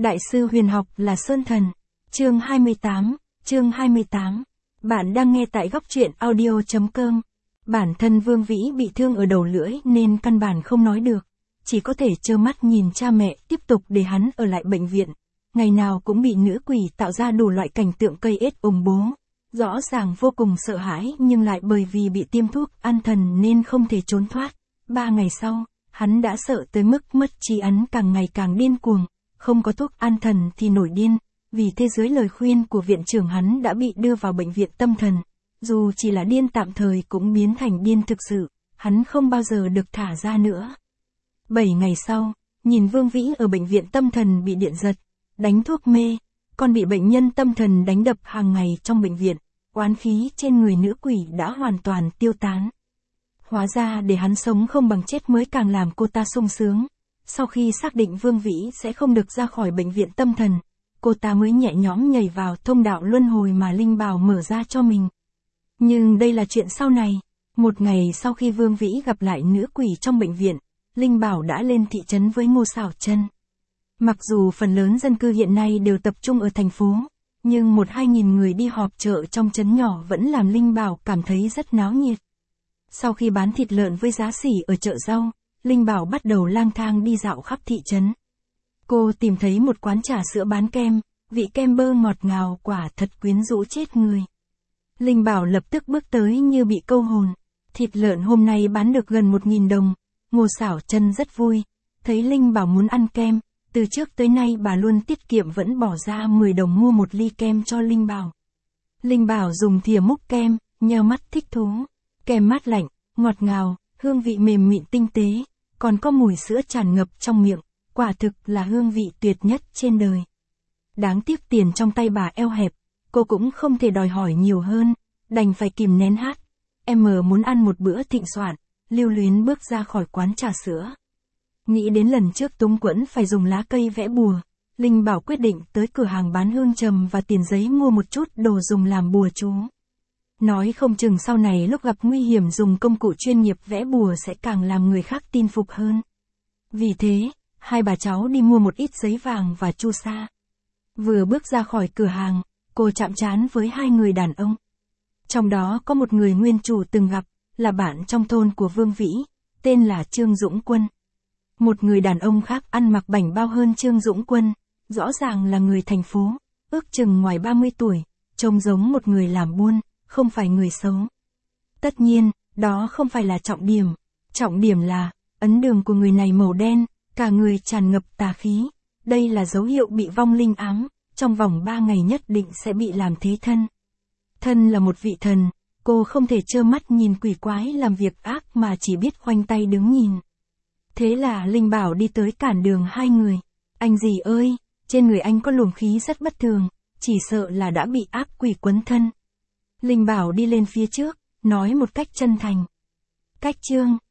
Đại sư huyền học là Sơn Thần. Chương 28. Bạn đang nghe tại góc truyện audio.com. Bản thân Vương Vĩ bị thương ở đầu lưỡi nên căn bản không nói được. Chỉ có thể trơ mắt nhìn cha mẹ tiếp tục để hắn ở lại bệnh viện. Ngày nào cũng bị nữ quỷ tạo ra đủ loại cảnh tượng cây ết ủng bố. Rõ ràng vô cùng sợ hãi nhưng lại bởi vì bị tiêm thuốc an thần nên không thể trốn thoát. 3 ngày sau, hắn đã sợ tới mức mất trí ấn, càng ngày càng điên cuồng. Không có thuốc an thần thì nổi điên, vì thế dưới lời khuyên của viện trưởng hắn đã bị đưa vào bệnh viện tâm thần. Dù chỉ là điên tạm thời cũng biến thành điên thực sự, hắn không bao giờ được thả ra nữa. 7 ngày sau, nhìn Vương Vĩ ở bệnh viện tâm thần bị điện giật, đánh thuốc mê, còn bị bệnh nhân tâm thần đánh đập hàng ngày trong bệnh viện, oán khí trên người nữ quỷ đã hoàn toàn tiêu tán. Hóa ra để hắn sống không bằng chết mới càng làm cô ta sung sướng. Sau khi xác định Vương Vĩ sẽ không được ra khỏi bệnh viện tâm thần, cô ta mới nhẹ nhõm nhảy vào thông đạo luân hồi mà Linh Bảo mở ra cho mình. Nhưng đây là chuyện sau này. Một ngày sau khi Vương Vĩ gặp lại nữ quỷ trong bệnh viện, Linh Bảo đã lên thị trấn với Ngô Xảo Chân. Mặc dù phần lớn dân cư hiện nay đều tập trung ở thành phố, nhưng 1-2 nghìn người đi họp chợ trong trấn nhỏ vẫn làm Linh Bảo cảm thấy rất náo nhiệt. Sau khi bán thịt lợn với giá sỉ ở chợ rau, Linh Bảo bắt đầu lang thang đi dạo khắp thị trấn. Cô tìm thấy một quán trà sữa bán kem, vị kem bơ ngọt ngào quả thật quyến rũ chết người. Linh Bảo lập tức bước tới như bị câu hồn. Thịt lợn hôm nay bán được gần 1.000 đồng. Ngô Xảo Chân rất vui, thấy Linh Bảo muốn ăn kem, từ trước tới nay bà luôn tiết kiệm vẫn bỏ ra 10 đồng mua một ly kem cho Linh Bảo. Linh Bảo dùng thìa múc kem, nheo mắt thích thú. Kem mát lạnh, ngọt ngào, hương vị mềm mịn tinh tế, còn có mùi sữa tràn ngập trong miệng, quả thực là hương vị tuyệt nhất trên đời. Đáng tiếc tiền trong tay bà eo hẹp, cô cũng không thể đòi hỏi nhiều hơn, đành phải kìm nén hát. Em muốn ăn một bữa thịnh soạn, lưu luyến bước ra khỏi quán trà sữa. Nghĩ đến lần trước túng quẫn phải dùng lá cây vẽ bùa, Linh Bảo quyết định tới cửa hàng bán hương trầm và tiền giấy mua một chút đồ dùng làm bùa chú. Nói không chừng sau này lúc gặp nguy hiểm dùng công cụ chuyên nghiệp vẽ bùa sẽ càng làm người khác tin phục hơn. Vì thế, hai bà cháu đi mua một ít giấy vàng và chu sa. Vừa bước ra khỏi cửa hàng, cô chạm trán với 2 người đàn ông. Trong đó có một người nguyên chủ từng gặp, là bạn trong thôn của Vương Vĩ, tên là Trương Dũng Quân. Một người đàn ông khác ăn mặc bảnh bao hơn Trương Dũng Quân, rõ ràng là người thành phố, ước chừng ngoài 30 tuổi, trông giống một người làm buôn, không phải người xấu. Tất nhiên, đó không phải là trọng điểm là, ấn đường của người này màu đen, cả người tràn ngập tà khí. Đây là dấu hiệu bị vong linh ám, trong vòng 3 ngày nhất định sẽ bị làm thế thân. Thân là một vị thần, cô không thể trơ mắt nhìn quỷ quái làm việc ác mà chỉ biết khoanh tay đứng nhìn. Thế là Linh Bảo đi tới cản đường 2 người. Anh gì ơi, trên người anh có luồng khí rất bất thường, chỉ sợ là đã bị ác quỷ quấn thân. Linh Bảo đi lên phía trước, nói một cách chân thành. Cách Trương,